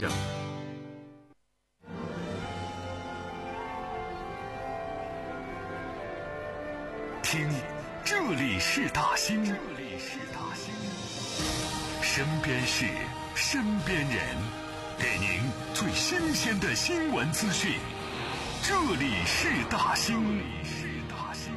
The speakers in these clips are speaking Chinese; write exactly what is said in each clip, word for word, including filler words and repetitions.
证。听，这里是大兴，这里是大兴，身边事，身边人，给您最新鲜的新闻资讯。这里是大兴，这里是大兴。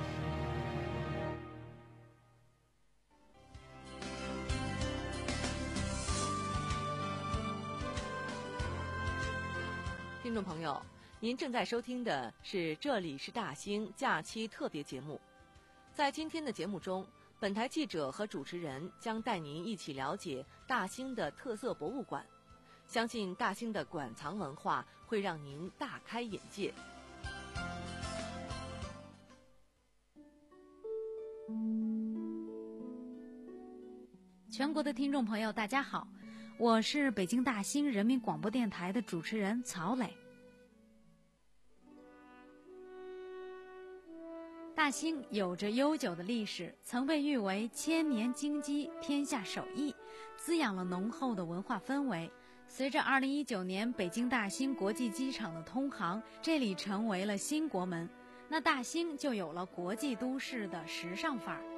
听众朋友，您正在收听的是这里是大兴假期特别节目。在今天的节目中，本台记者和主持人将带您一起了解大兴的特色博物馆。相信大兴的馆藏文化会让您大开眼界。 全国的听众朋友大家好，我是北京大兴人民广播电台的主持人曹磊。大兴有着悠久的历史，曾被誉为千年京畿、天下首义，滋养了浓厚的文化氛围。随着二零一九年北京大兴国际机场的通航，这里成为了新国门，那大兴就有了国际都市的时尚范儿。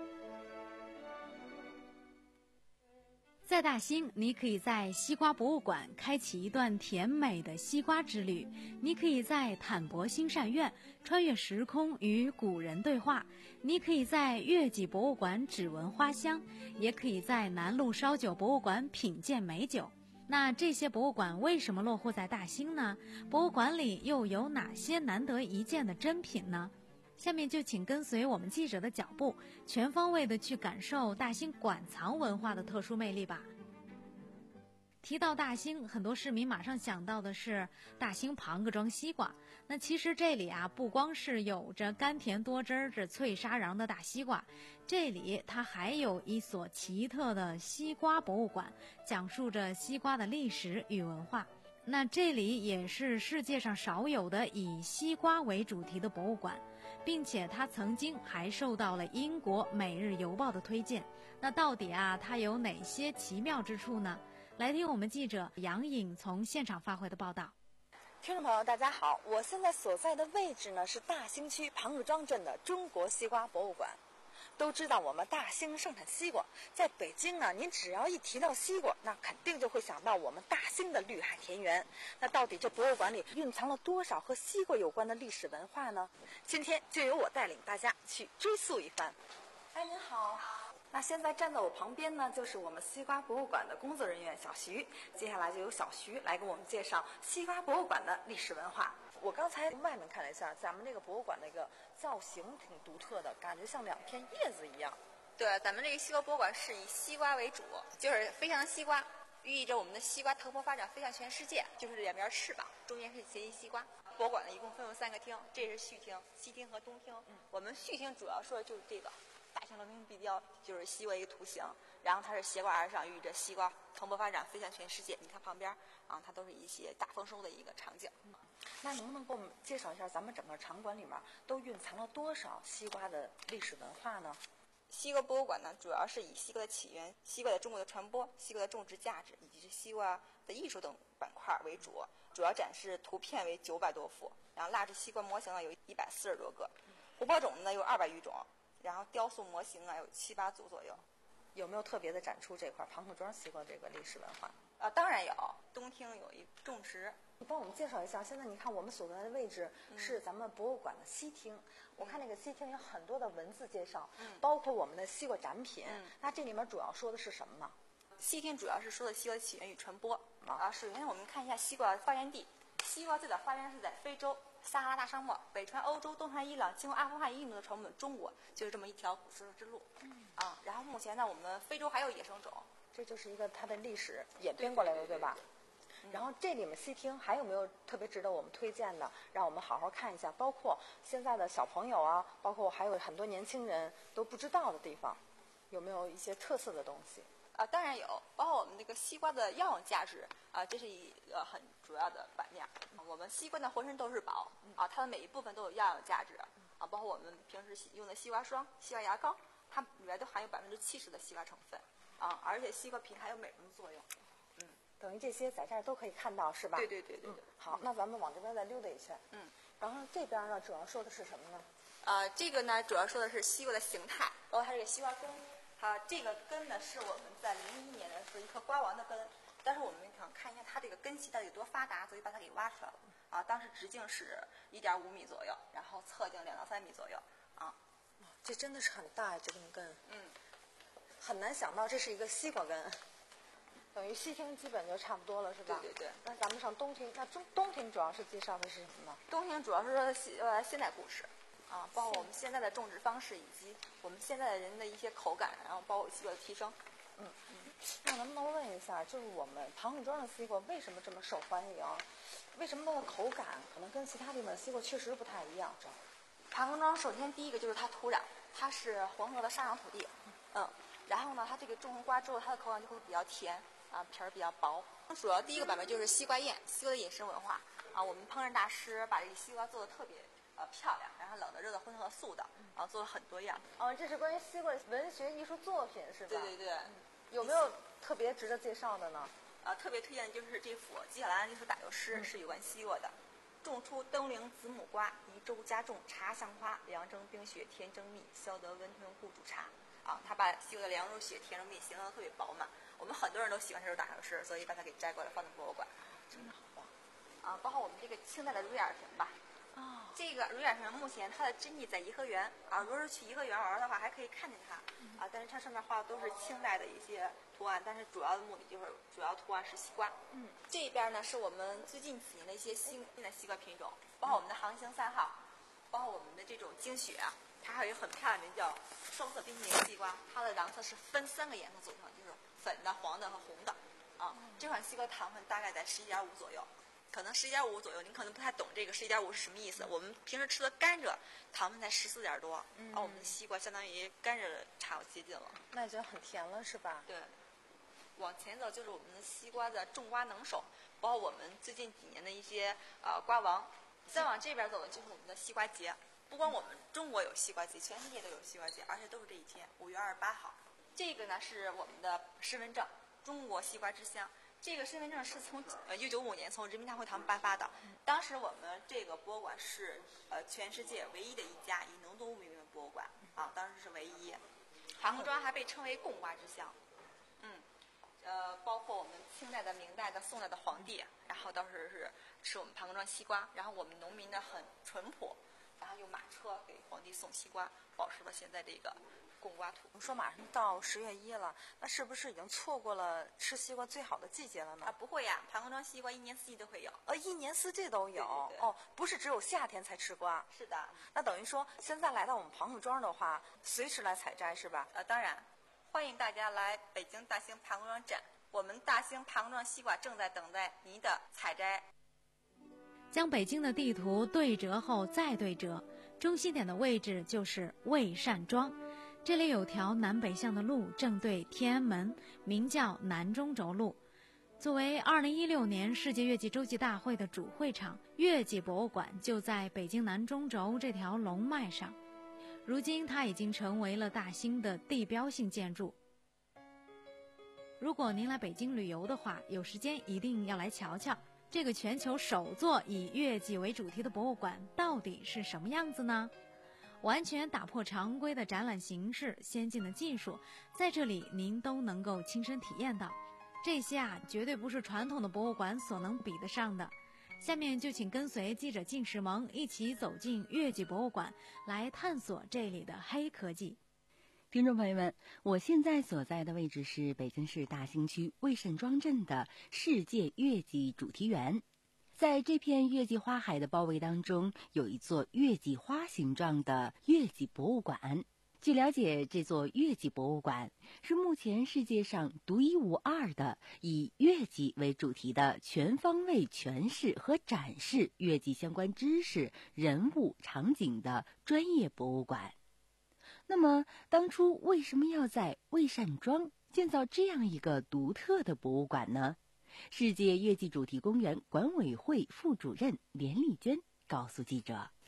在大兴，你可以在西瓜博物馆开启一段甜美的西瓜之旅，你可以在坦博兴善院穿越时空与古人对话，你可以在月季博物馆只闻花香，也可以在南路烧酒博物馆品鉴美酒。那这些博物馆为什么落户在大兴呢？博物馆里又有哪些难得一见的珍品呢？下面就请跟随我们记者的脚步，全方位的去感受大兴馆藏文化的特殊魅力吧。提到大兴，很多市民马上想到的是大兴庞各庄西瓜。那其实这里啊，不光是有着甘甜多汁着脆沙瓤的大西瓜，这里它还有一所奇特的西瓜博物馆，讲述着西瓜的历史与文化。那这里也是世界上少有的以西瓜为主题的博物馆，并且它曾经还受到了英国《每日邮报》的推荐。那到底啊，它有哪些奇妙之处呢？来听我们记者杨颖从现场发回的报道。 听众朋友大家好，我现在所在的位置呢是大兴区庞各庄镇的中国西瓜博物馆。都知道我们大兴盛产西瓜，在北京呢，您只要一提到西瓜，那肯定就会想到我们大兴的绿海田园。那到底这博物馆里蕴藏了多少和西瓜有关的历史文化呢？今天就由我带领大家去追溯一番。哎，您好。那现在站在我旁边呢，就是我们西瓜博物馆的工作人员小徐。接下来就由小徐来给我们介绍西瓜博物馆的历史文化。我刚才从外面看了一下，咱们这个博物馆那个造型挺独特的，感觉像两片叶子一样。 对，咱们这个西瓜博物馆是以西瓜为主，就是飞翔西瓜，寓意着我们的西瓜蓬勃发展，飞向全世界。就是两边翅膀，中间是结一西瓜。博物馆呢一共分为三个厅，这是序厅、西厅和东厅。嗯，我们序厅主要说的就是这个大兴龙兴地标，就是西瓜一个图形，然后它是斜挂而上，寓意着西瓜蓬勃发展，飞向全世界。你看旁边啊，它都是一些大丰收的一个场景。嗯， 那能不能给我们介绍一下咱们整个场馆里面都蕴藏了多少西瓜的历史文化呢？ 西瓜博物馆呢，主要是以西瓜的起源、西瓜在中国的传播、西瓜的种植价值以及是西瓜的艺术等板块为主，主要展示图片为九百多幅，然后蜡制西瓜模型呢有一百四十多个，琥珀种呢有二百余种，然后雕塑模型啊有七八组左右。 有没有特别的展出这块庞各庄西瓜这个历史文化？ 啊，当然有。东厅有一种植。 你帮我们介绍一下，现在你看我们所在的位置是咱们博物馆的西厅，嗯、我看那个西厅有很多的文字介绍，嗯、包括我们的西瓜展品。嗯、那这里面主要说的是什么呢？ 西厅主要是说的西瓜的起源与传播。啊，首先我们看一下西瓜发源地。西瓜最早发源是在非洲撒哈拉大沙漠，北穿欧洲，东穿伊朗，经过阿富汗、印度的传我们中国，就是这么一条古丝之路。嗯啊，然后目前呢，我们非洲还有野生种， 这就是一个它的历史演变过来的， 对, 对, 对, 对吧？然后这里面西厅还有没有特别值得我们推荐的，让我们好好看一下？包括现在的小朋友啊，包括还有很多年轻人都不知道的地方，有没有一些特色的东西？ 啊，当然有，包括我们这个西瓜的药用价值啊，这是一个很主要的版面。我们西瓜呢浑身都是宝啊，它的每一部分都有药用价值啊，包括我们平时用的西瓜霜、西瓜牙膏，它里面都含有百分之七十的西瓜成分啊，而且西瓜皮还有美容作用。嗯， 等于这些在这儿都可以看到，是吧？ 对对对对对。 嗯、好，那咱们往这边再溜达一圈。 嗯。 然后这边呢，主要说的是什么呢？ 呃，这个呢，主要说的是西瓜的形态，包括它这个西瓜根。它这个根呢，是我们在零一年的是一颗瓜王的根，但是我们想看一下它这个根系到底有多发达，所以把它给挖出来了。啊，当时直径是一点五米左右，然后侧径两到三米左右。啊， 这真的是很大呀，这根根。 嗯。 很难想到这是一个西瓜根。等于西厅基本就差不多了，是吧？ 对对对。 那咱们上东厅，那中东厅主要是介绍的是什么呢？ 东厅主要是说现呃现代故事，啊，包括我们现在的种植方式以及我们现在的人的一些口感，然后包括西瓜的提升。 嗯嗯。那能不能问一下，就是我们庞各庄的西瓜为什么这么受欢迎？为什么它的口感可能跟其他地方的西瓜确实不太一样？这庞各庄首先第一个就是它土壤，它是黄河的沙壤土地，嗯，然后呢，它这个种成瓜之后，它的口感就会比较甜。啊，皮儿比较薄。主要第一个版本就是西瓜宴，西瓜的饮食文化啊。我们烹饪大师把这个西瓜做的特别呃漂亮，然后冷的、热的、荤和素的，然后做了很多样。 哦，这是关于西瓜文学艺术作品是吧？ 对对对。嗯、 有没有特别值得介绍的呢？ 呃，特别推荐的就是这幅纪晓岚这首打油诗，嗯、是有关西瓜的。种出冬陵子母瓜，宜州家种茶香花。凉蒸冰雪甜蒸蜜，消得温吞护主茶。啊，他把西瓜的凉如雪、甜如蜜形容的特别饱满。我们很多人都喜欢这首打油诗，所以把它给摘过来放在博物馆。 真的好棒！ 啊，包括我们这个清代的蕊眼瓶吧。 啊、哦， 这个蕊眼瓶目前它的真迹在颐和园啊，如果是去颐和园玩的话，还可以看见它。嗯、啊，但是它上面画的都是清代的一些图案，但是主要的目的就是主要图案是西瓜。 嗯， 这边呢是我们最近几年的一些新的西瓜品种，包括我们的航行三号，包括我们的这种精雪啊。它还有一个很漂亮的名叫双色冰淇淋西瓜，它的瓤色是分三个颜色组成，就是粉的、黄的和红的。啊，这款西瓜糖分大概在十一点五左右，可能十一点五左右，您可能不太懂这个十一点五是什么意思。我们平时吃的甘蔗糖分才十四点多，嗯，而我们的西瓜相当于甘蔗差不接近了， 那已经很甜了，是吧？ 对。往前走就是我们的西瓜的种瓜能手，包括我们最近几年的一些呃瓜王。再往这边走的就是我们的西瓜节。不光我们中国有西瓜节，全世界都有西瓜节，而且都是这一天，五月二十八号。这个呢是我们的身份证，中国西瓜之乡。这个身份证是从呃一九九五年从人民大会堂颁发的。当时我们这个博物馆是呃全世界唯一的一家以农作物命名的博物馆啊，当时是唯一。庞各庄还被称为贡瓜之乡。嗯，呃，包括我们清代的、明代的、宋代的皇帝，然后当时是吃我们庞各庄西瓜，然后我们农民呢很淳朴。然后用马车给皇帝送西瓜，保持了现在这个贡瓜图。 我们说马上到十月一了，那是不是已经错过了吃西瓜最好的季节了呢？ 啊，不会呀，庞各庄西瓜一年四季都会有。 呃，一年四季都有。 对对对哦，不是只有夏天才吃瓜。 是的。 那等于说，现在来到我们庞各庄的话，随时来采摘是吧？ 呃，当然，欢迎大家来北京大兴庞各庄站，我们大兴庞各庄西瓜正在等待您的采摘。 将北京的地图对折后再对折，中心点的位置就是魏善庄。这里有条南北向的路，正对天安门，名叫南中轴路。作为二零一六年世界月季洲际大会的主会场，月季博物馆就在北京南中轴这条龙脉上。如今它已经成为了大兴的地标性建筑。如果您来北京旅游的话，有时间一定要来瞧瞧。这个全球首座以月季为主题的博物馆到底是什么样子呢？完全打破常规的展览形式，先进的技术，在这里您都能够亲身体验到。这些啊，绝对不是传统的博物馆所能比得上的。下面就请跟随记者靳世萌一起走进月季博物馆，来探索这里的黑科技。 听众朋友们，我现在所在的位置是北京市大兴区魏慎庄镇的世界月季主题园。在这片月季花海的包围当中，有一座月季花形状的月季博物馆。据了解，这座月季博物馆是目前世界上独一无二的以月季为主题的全方位诠释和展示月季相关知识、人物、场景的专业博物馆。那么当初为什么要在魏善庄建造这样一个独特的博物馆呢？世界月季主题公园管委会副主任连丽娟告诉记者，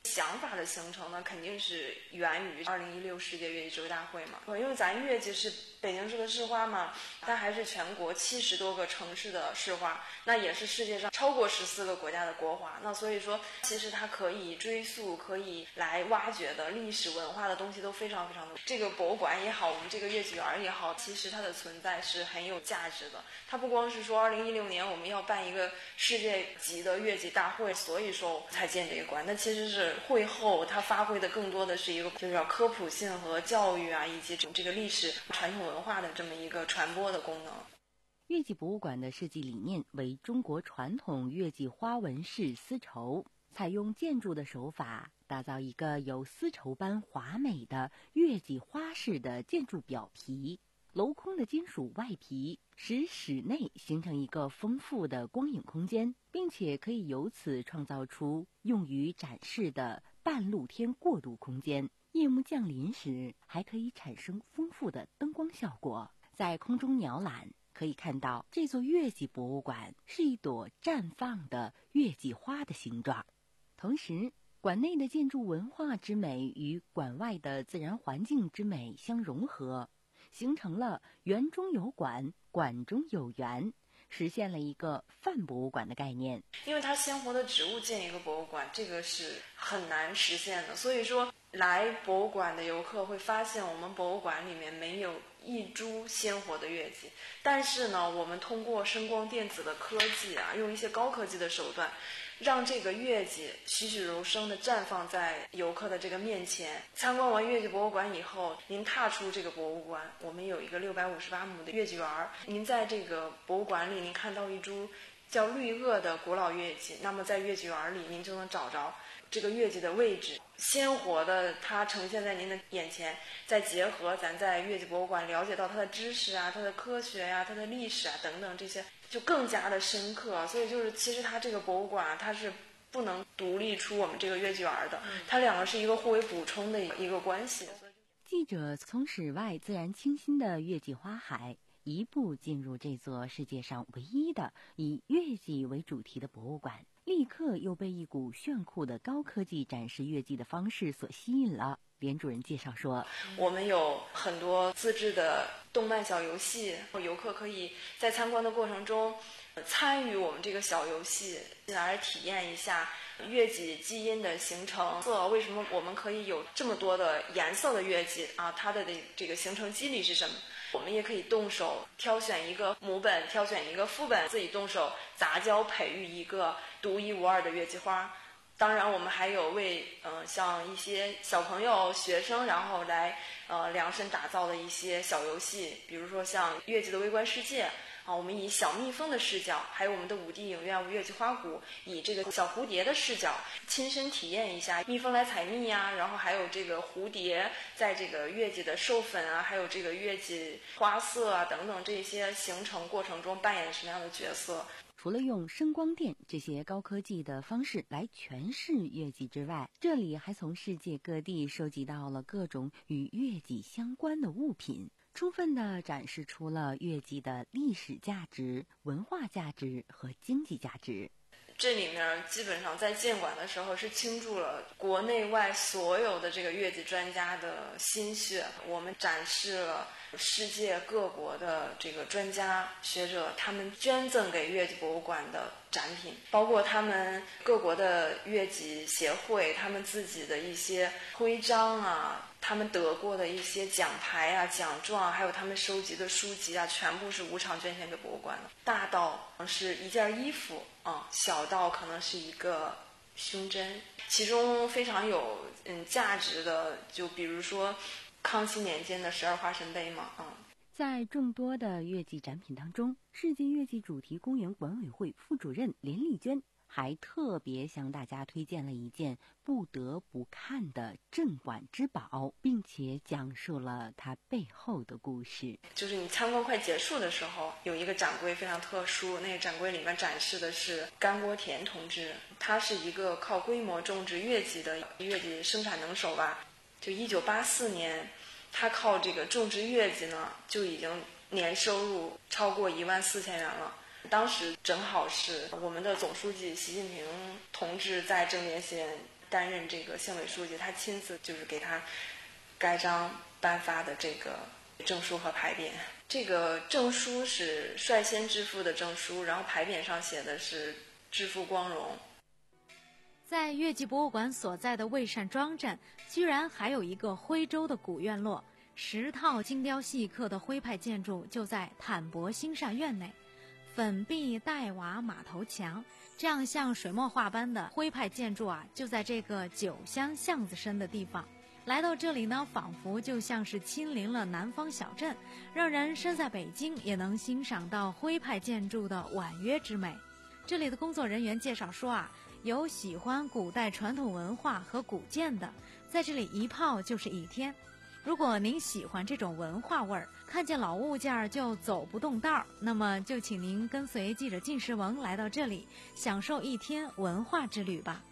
想法的形成呢，肯定是源于二零一六世界乐器指挥大会嘛。因为咱乐器是北京市的市花嘛，它还是全国七十多个城市的市花，那也是世界上超过十四个国家的国花。那所以说，其实它可以追溯、可以来挖掘的历史文化的东西都非常非常的。这个博物馆也好，我们这个乐器园也好，其实它的存在是很有价值的。它不光是说二零一六年我们要办一个世界级的乐器大会，所以说才建这个馆。那其实是会后它发挥的更多的是一个就是要科普性和教育啊，以及这个历史传统文化的这么一个传播的功能。 乐器博物馆的设计理念为中国传统乐器花纹式丝绸，采用建筑的手法，打造一个有丝绸般华美的乐器花式的建筑表皮。镂空的金属外皮使室内形成一个丰富的光影空间，并且可以由此创造出用于展示的半露天过渡空间。夜幕降临时，还可以产生丰富的灯光效果。在空中鸟览，可以看到这座乐器博物馆是一朵绽放的乐器花的形状。同时，馆内的建筑文化之美与馆外的自然环境之美相融合，形成了园中有馆，馆中有园，实现了一个泛博物馆的概念。 因为它鲜活的植物建一个博物馆，这个是很难实现的。所以说，来博物馆的游客会发现，我们博物馆里面没有一株鲜活的乐器，但是呢，我们通过声光电子的科技啊，用一些高科技的手段，让这个乐器栩栩如生地绽放在游客的这个面前。参观完乐器博物馆以后，您踏出这个博物馆，我们有一个六百五十八亩的乐器园儿。您在这个博物馆里，您看到一株叫绿萼的古老乐器，那么在乐器园里，您就能找着这个乐器的位置，鲜活的它呈现在您的眼前。再结合咱在乐器博物馆了解到它的知识啊、它的科学呀、啊、它的历史啊等等，这些就更加的深刻。所以就是其实它这个博物馆、啊、它是不能独立出我们这个乐器园的，它两个是一个互为补充的一个关系。 记者从室外自然清新的乐器花海一步进入这座世界上唯一的以乐器为主题的博物馆，立刻又被一股炫酷的高科技展示乐器的方式所吸引了。连主任介绍说， 我们有很多自制的动漫小游戏，游客可以在参观的过程中参与我们这个小游戏，进而体验一下乐器基因的形成。为什么我们可以有这么多的颜色的乐器啊？它的这个形成机理是什么？我们也可以动手挑选一个母本，挑选一个副本，自己动手杂交培育一个独一无二的乐器花。当然我们还有为呃像一些小朋友学生然后来呃量身打造的一些小游戏，比如说像乐器的微观世界啊，我们以小蜜蜂的视角，还有我们的五 D 影院乐器花鼓以这个小蝴蝶的视角亲身体验一下蜜蜂来采蜜呀、啊，然后还有这个蝴蝶在这个乐器的授粉啊，还有这个乐器花色啊等等这些形成过程中扮演什么样的角色。 除了用声光电这些高科技的方式来诠释乐器之外，这里还从世界各地收集到了各种与乐器相关的物品，充分地展示出了乐器的历史价值、文化价值和经济价值。 这里面基本上在建馆的时候是倾注了国内外所有的这个乐器专家的心血，我们展示了世界各国的这个专家学者他们捐赠给乐器博物馆的展品，包括他们各国的乐器协会他们自己的一些徽章啊，他们得过的一些奖牌啊、奖状，还有他们收集的书籍啊，全部是无偿捐献给博物馆的。大到是一件衣服啊，小到可能是一个胸针，其中非常有嗯价值的，就比如说康熙年间的十二花神杯嘛，嗯。 在众多的乐器展品当中，世界乐器主题公园管委会副主任连丽娟还特别向大家推荐了一件不得不看的镇馆之宝，并且讲述了它背后的故事。 就是你参观快结束的时候，有一个展柜非常特殊，那个展柜里面展示的是甘国田同志，他是一个靠规模种植乐器的乐器生产能手吧。就一九八四年，他靠这个种植乐器呢，就已经年收入超过一万四千元了。当时正好是我们的总书记习近平同志在正年间担任这个县委书记，他亲自就是给他盖章颁发的这个证书和牌匾。这个证书是率先致富的证书，然后牌匾上写的是致富光荣。 在越剧博物馆所在的魏善庄镇，居然还有一个徽州的古院落，十套精雕细刻的徽派建筑就在坦博兴善院内。粉壁黛瓦马头墙，这样像水墨画般的徽派建筑啊，就在这个九乡巷子深的地方。来到这里呢，仿佛就像是亲临了南方小镇，让人身在北京也能欣赏到徽派建筑的婉约之美。这里的工作人员介绍说啊，有喜欢古代传统文化和古建的，在这里一泡就是一天。如果您喜欢这种文化味儿，看见老物件就走不动道儿，那么就请您跟随记者靳时文来到这里，享受一天文化之旅吧。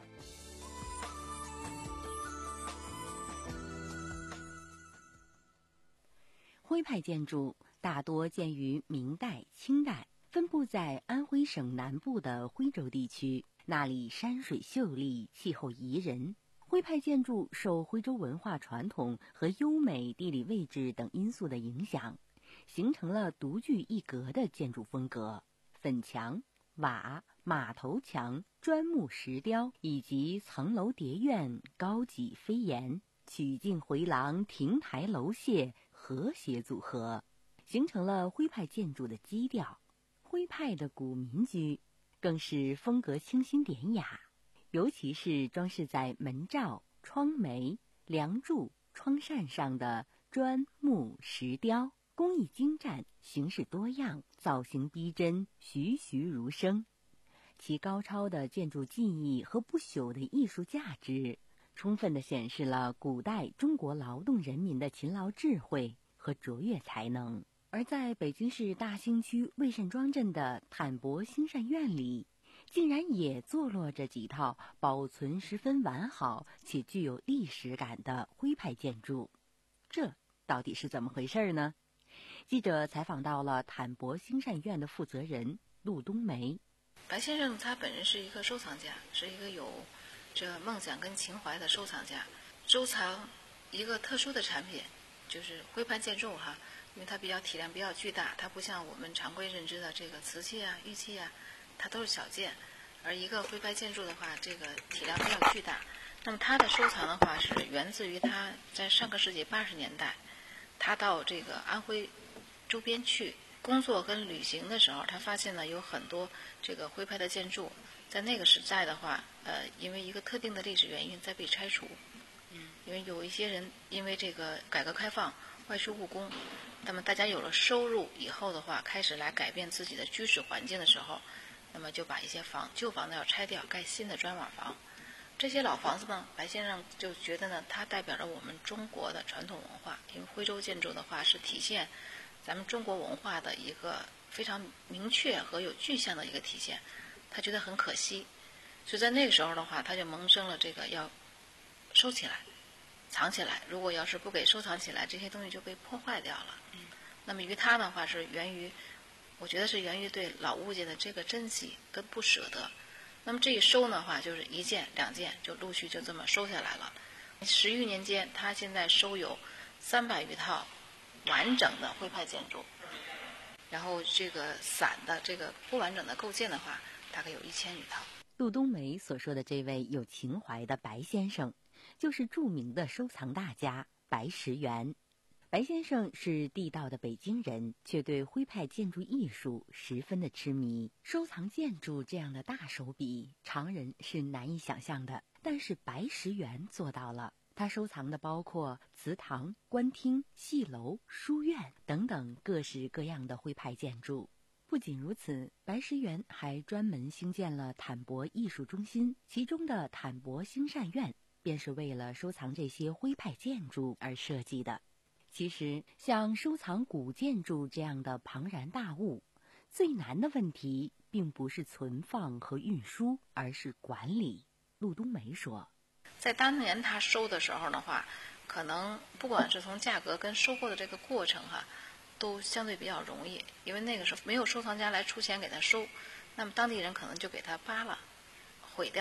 徽派建筑大多建于明代、清代，分布在安徽省南部的徽州地区，那里山水秀丽，气候宜人。徽派建筑受徽州文化传统和优美地理位置等因素的影响，形成了独具一格的建筑风格。粉墙、瓦、马头墙、砖木石雕以及层楼叠院、高脊飞檐、曲径回廊、亭台楼榭和谐组合，形成了徽派建筑的基调。徽派的古民居更是风格清新典雅，尤其是装饰在门罩、窗楣、梁柱、窗扇上的砖木石雕，工艺精湛，形式多样，造型逼真，栩栩如生。其高超的建筑技艺和不朽的艺术价值，充分地显示了古代中国劳动人民的勤劳智慧和卓越才能。而在北京市大兴区魏善庄镇的坦博兴善院里，竟然也坐落着几套保存十分完好且具有历史感的徽派建筑，这到底是怎么回事呢？记者采访到了坦博兴善院的负责人陆冬梅。 白先生他本人是一个收藏家，是一个有这梦想跟情怀的收藏家，收藏一个特殊的产品，就是徽派建筑哈，因为它比较体量比较巨大，它不像我们常规认知的这个瓷器啊、玉器啊，它都是小件，而一个徽派建筑的话，这个体量比较巨大。那么他的收藏的话是源自于他在上个世纪八十年代，他到这个安徽周边去工作跟旅行的时候，他发现呢有很多这个徽派的建筑，在那个时代的话，呃，因为一个特定的历史原因在被拆除。嗯，因为有一些人因为这个改革开放外出务工，那么大家有了收入以后的话，开始来改变自己的居住环境的时候，那么就把一些房旧房子要拆掉，盖新的砖瓦房。这些老房子呢，白先生就觉得呢，它代表着我们中国的传统文化，因为徽州建筑的话是体现咱们中国文化的一个非常明确和有具象的一个体现，他觉得很可惜，所以在那个时候的话，他就萌生了这个要收起来、藏起来。如果要是不给收藏起来，这些东西就被破坏掉了。嗯，那么于他的话是源于，我觉得是源于对老物件的这个珍惜跟不舍得。那么这一收的话，就是一件两件就陆续就这么收下来了。十余年间，他现在收有三百余套完整的徽派建筑，然后这个散的这个不完整的构件的话，大概有一千余套。 陆冬梅所说的这位有情怀的白先生，就是著名的收藏大家白石元。白先生是地道的北京人，却对徽派建筑艺术十分的痴迷。收藏建筑这样的大手笔，常人是难以想象的，但是白石元做到了。他收藏的包括祠堂、官厅、戏楼、书院等等各式各样的徽派建筑。不仅如此，白石元还专门兴建了坦博艺术中心，其中的坦博兴善院便是为了收藏这些徽派建筑而设计的。其实，像收藏古建筑这样的庞然大物，最难的问题并不是存放和运输，而是管理。陆冬梅说， 在当年他收的时候的话，可能不管是从价格跟收购的这个过程哈，都相对比较容易，因为那个时候没有收藏家来出钱给他收，那么当地人可能就给他扒了、毁掉了。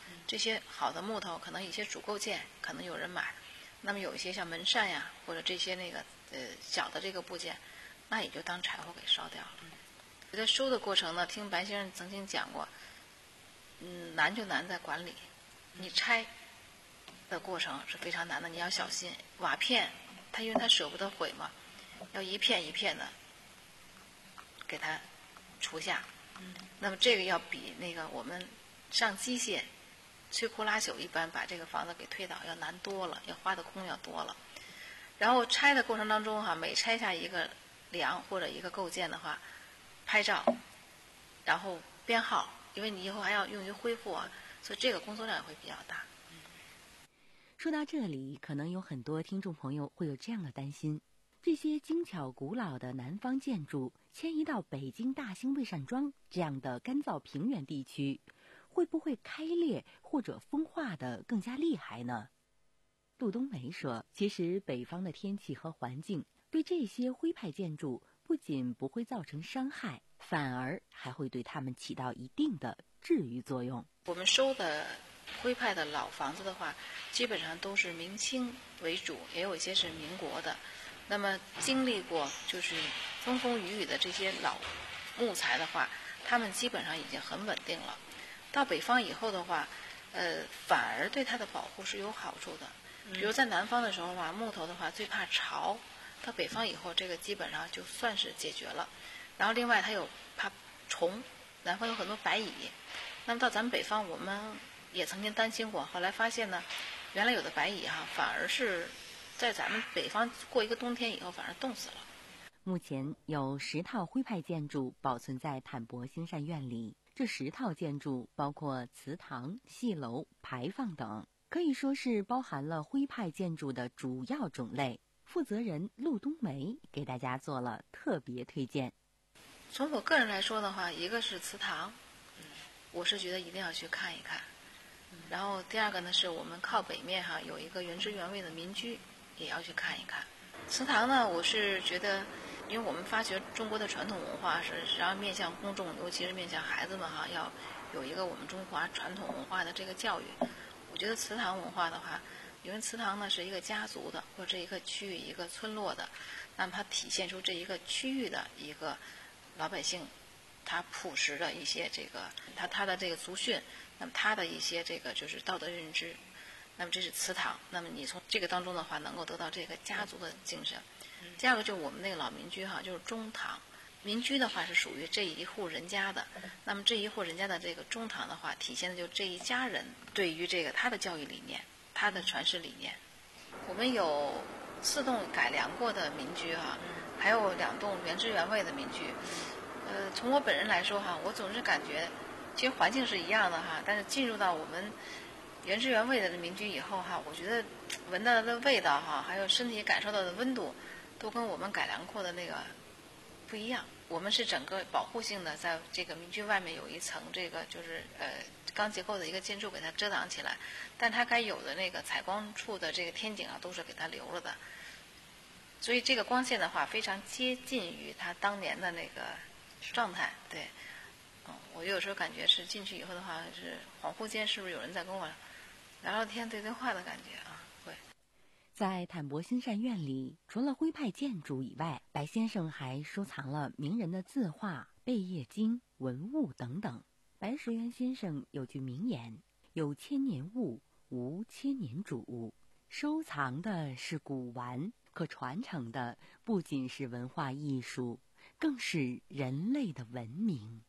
这些好的木头可能一些主构件可能有人买，那么有一些像门扇呀或者这些那个呃小的这个部件，那也就当柴火给烧掉了。觉得收的过程呢，听白先生曾经讲过，嗯，难就难在管理。你拆的过程是非常难的，你要小心。瓦片它因为它舍不得毁嘛，要一片一片的给它除下。那么这个要比那个我们上机械摧枯拉朽一般把这个房子给推倒要难多了，要花的工要多了。然后拆的过程当中哈，每拆下一个梁或者一个构件的话，拍照，然后编号，因为你以后还要用于恢复啊，所以这个工作量会比较大。 说到这里，可能有很多听众朋友会有这样的担心：这些精巧古老的南方建筑迁移到北京大兴魏善庄这样的干燥平原地区，会不会开裂或者风化的更加厉害呢？陆冬梅说，其实北方的天气和环境对这些徽派建筑不仅不会造成伤害，反而还会对它们起到一定的治愈作用。 我们收的徽派的老房子的话，基本上都是明清为主，也有一些是民国的。那么经历过就是风风雨雨的这些老木材的话，它们基本上已经很稳定了。到北方以后的话，呃，反而对它的保护是有好处的。比如在南方的时候吧，木头的话最怕潮，到北方以后这个基本上就算是解决了。然后另外它有怕虫，南方有很多白蚁，那么到咱们北方我们也曾经担心过，后来发现呢，原来有的白蚁哈反而是在咱们北方过一个冬天以后反而冻死了。 目前有十套徽派建筑保存在坦博兴善院里，这十套建筑包括祠堂、戏楼、牌坊等，可以说是包含了徽派建筑的主要种类。负责人陆冬梅给大家做了特别推荐。 从我个人来说的话，一个是祠堂，我是觉得一定要去看一看。然后第二个呢，是我们靠北面哈有一个原汁原味的民居，也要去看一看。祠堂呢，我是觉得，因为我们发掘中国的传统文化是实际上面向公众，尤其是面向孩子们哈，要有一个我们中华传统文化的这个教育。我觉得祠堂文化的话，因为祠堂呢是一个家族的或者这一个区域一个村落的，那么它体现出这一个区域的一个老百姓他朴实的一些这个他他的这个族训，那么他的一些这个就是道德认知，那么这是祠堂，那么你从这个当中的话能够得到这个家族的精神。第二个就是我们那个老民居哈，就是中堂。民居的话是属于这一户人家的，那么这一户人家的这个中堂的话，体现的就这一家人对于这个他的教育理念，他的传世理念。我们有四栋改良过的民居哈，还有两栋原汁原味的民居。呃，从我本人来说哈，我总是感觉，其实环境是一样的哈，但是进入到我们原汁原味的民居以后哈，我觉得闻到的味道哈，还有身体感受到的温度，都跟我们改良过的那个不一样。我们是整个保护性的，在这个民居外面有一层这个就是呃钢结构的一个建筑给它遮挡起来，但它该有的那个采光处的这个天井啊，都是给它留了的。所以这个光线的话，非常接近于它当年的那个状态。对，嗯，我有时候感觉是进去以后的话，是恍惚间是不是有人在跟我聊聊天、对对话的感觉啊？会。 在坦博兴善院里，除了徽派建筑以外，白先生还收藏了名人的字画、贝叶经、文物等等。白石原先生有句名言：有千年物，无千年主。收藏的是古玩，可传承的不仅是文化艺术，更是人类的文明。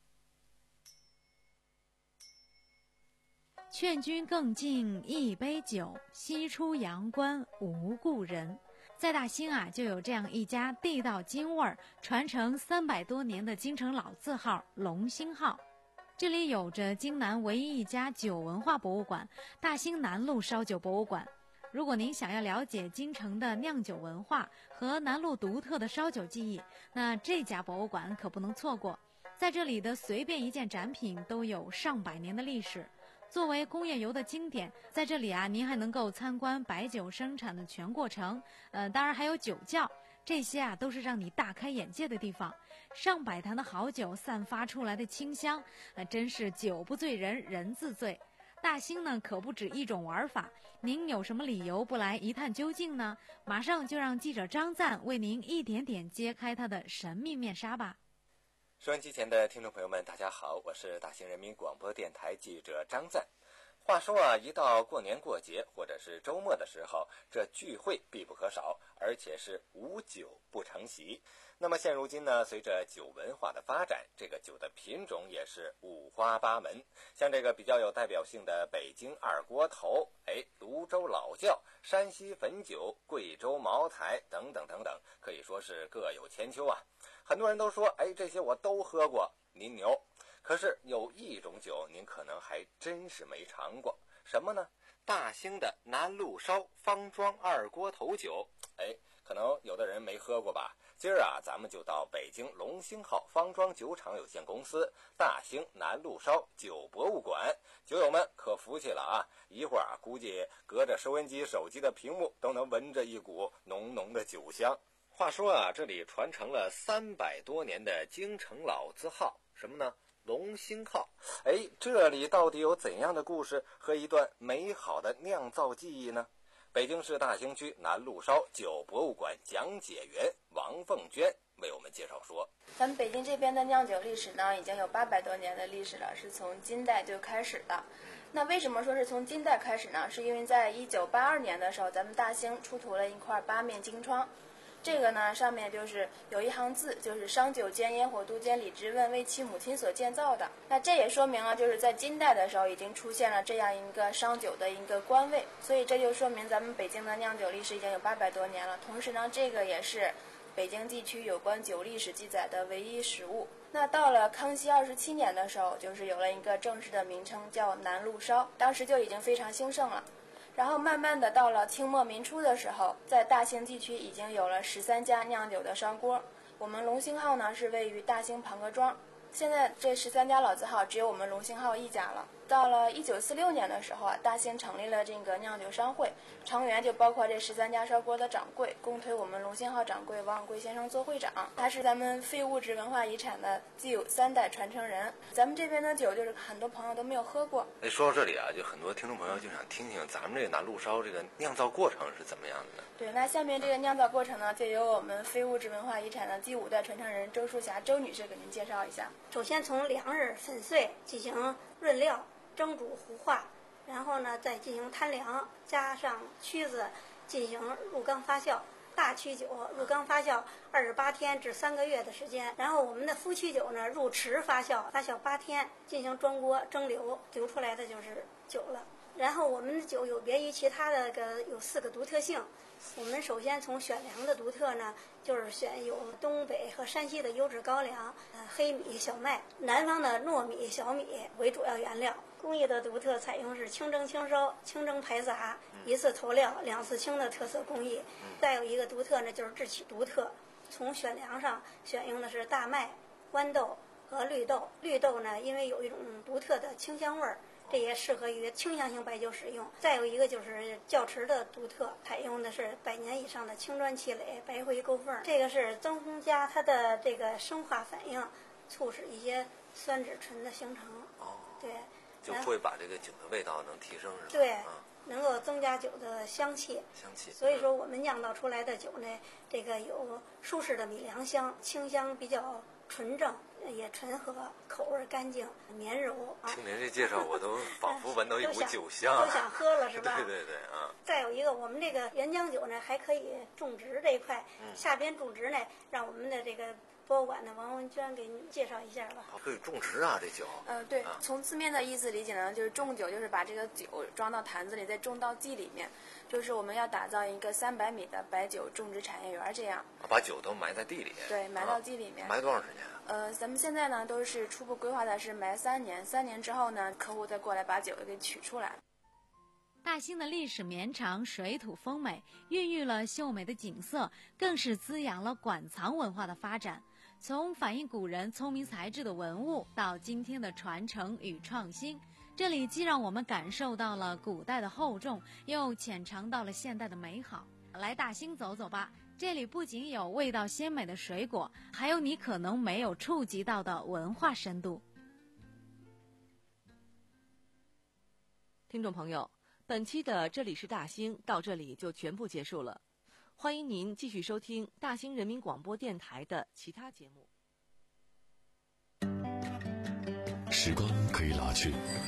劝君更尽一杯酒，西出阳关无故人。在大兴啊，就有这样一家地道京味儿、传承三百多年的京城老字号龙兴号。这里有着京南唯一一家酒文化博物馆——大兴南路烧酒博物馆。如果您想要了解京城的酿酒文化和南路独特的烧酒技艺，那这家博物馆可不能错过。在这里的随便一件展品都有上百年的历史。作为工业油的经典，在这里啊，您还能够参观白酒生产的全过程，呃，当然还有酒窖，这些啊都是让你大开眼界的地方。上百坛的好酒散发出来的清香，呃，真是酒不醉人人自醉。 大兴呢可不止一种玩法，您有什么理由不来一探究竟呢？马上就让记者张赞为您一点点揭开它的神秘面纱吧。 收音机前的听众朋友们，大家好，我是大兴人民广播电台记者张赞。话说啊，一到过年过节或者是周末的时候，这聚会必不可少，而且是无酒不成席。那么现如今呢，随着酒文化的发展，这个酒的品种也是五花八门。像这个比较有代表性的北京二锅头，哎，泸州老窖、山西汾酒、贵州茅台等等等等，可以说是各有千秋啊。很多人都说，哎，这些我都喝过，您牛。可是有一种酒您可能还真是没尝过，什么呢？大兴的南麓烧方庄二锅头酒。哎，可能有的人没喝过吧。今儿啊，咱们就到北京龙兴号方庄酒厂有限公司大兴南麓烧酒博物馆，酒友们可服气了啊！一会儿啊，估计隔着收音机手机的屏幕都能闻着一股浓浓的酒香。话说啊，这里传承了三百多年的京城老字号，什么呢？龙兴号。哎，这里到底有怎样的故事和一段美好的酿造记忆呢？北京市大兴区南麓烧酒博物馆讲解员王凤娟为我们介绍说， 咱们北京这边的酿酒历史呢，已经有八百多年的历史了，是从金代就开始的。那为什么说是从金代开始呢？是因为在一九八二年的时候，咱们大兴出土了一块八面金窗。这个呢，上面就是有一行字，就是商九监烟火都监李之问为其母亲所建造的。那这也说明了，就是在金代的时候已经出现了这样一个商酒的一个官位，所以这就说明咱们北京的酿酒历史已经有八百多年了。同时呢，这个也是北京地区有关酒历史记载的唯一实物。那到了康熙二十七年的时候，就是有了一个正式的名称叫南麓烧，当时就已经非常兴盛了。然后慢慢的到了清末民初的时候，在大兴地区已经有了十三家酿酒的烧锅。我们龙兴号呢是位于大兴庞各庄，现在这十三家老字号只有我们龙兴号一家了。到了一九四六年的时候啊，大兴成立了这个酿酒商会，成员就包括这十三家烧锅的掌柜，共推我们龙兴号掌柜王永贵先生做会长。他是咱们非物质文化遗产的既有三代传承人。咱们这边的酒就是很多朋友都没有喝过。 哎，说到这里啊，就很多听众朋友就想听听咱们这个南麓烧这个酿造过程是怎么样的呢？ 对，那下面这个酿造过程呢，就由我们非物质文化遗产的第五代传承人周淑霞周女士给您介绍一下。 首先从粮食粉碎进行润料、蒸煮、糊化，然后呢再进行摊凉，加上曲子进行入缸发酵。大曲酒入缸发酵二十八天至三个月的时间，然后我们的副曲酒呢入池发酵，发酵八天，进行装锅蒸馏，流出来的就是酒了。然后我们的酒有别于其他的个有四个独特性。我们首先从选粮的独特呢，就是选有东北和山西的优质高粱，呃，黑米、小麦，南方的糯米、小米为主要原料。工艺的独特采用是清蒸清烧、清蒸排杂、一次投料、两次清的特色工艺。再有一个独特呢，就是制曲独特。从选粮上选用的是大麦、豌豆和绿豆。绿豆呢，因为有一种独特的清香味儿，这也适合于清香型白酒使用。再有一个就是窖池的独特，采用的是百年以上的青砖砌垒、白灰勾缝，这个是增加它的这个生化反应，促使一些酸酯醇的形成。 哦， 对， 就会把这个酒的味道能提升，是吧？ 对， 啊、 能够增加酒的香气。 香气。 所以说，我们酿造出来的酒呢，这个有舒适的米粮香，清香比较纯正。也醇和，口味干净绵柔啊！ 听您这介绍，我都仿佛闻到一股酒香， 都想喝了是吧？ 对对对啊！ 再有一个，我们这个原浆酒呢，还可以种植这一块， 嗯、 下边种植呢，让我们的这个博物馆的王文娟给您介绍一下吧。 可以种植啊，这酒。 呃，对， 啊、 从字面的意思理解呢，就是种酒，就是把这个酒装到坛子里，再种到地里面。就是我们要打造一个三百米的白酒种植产业园，这样。 把酒都埋在地里。 对，埋到地里面。 啊、埋多长时间啊？ 呃，咱们现在呢都是初步规划的是埋三年，三年之后呢，客户再过来把酒给取出来。 大兴的历史绵长，水土丰美，孕育了秀美的景色，更是滋养了馆藏文化的发展。从反映古人聪明才智的文物，到今天的传承与创新，这里既让我们感受到了古代的厚重，又浅尝到了现代的美好。来大兴走走吧，这里不仅有味道鲜美的水果，还有你可能没有触及到的文化深度。 听众朋友，本期的这里是大兴到这里就全部结束了，欢迎您继续收听大兴人民广播电台的其他节目。 时光可以老去，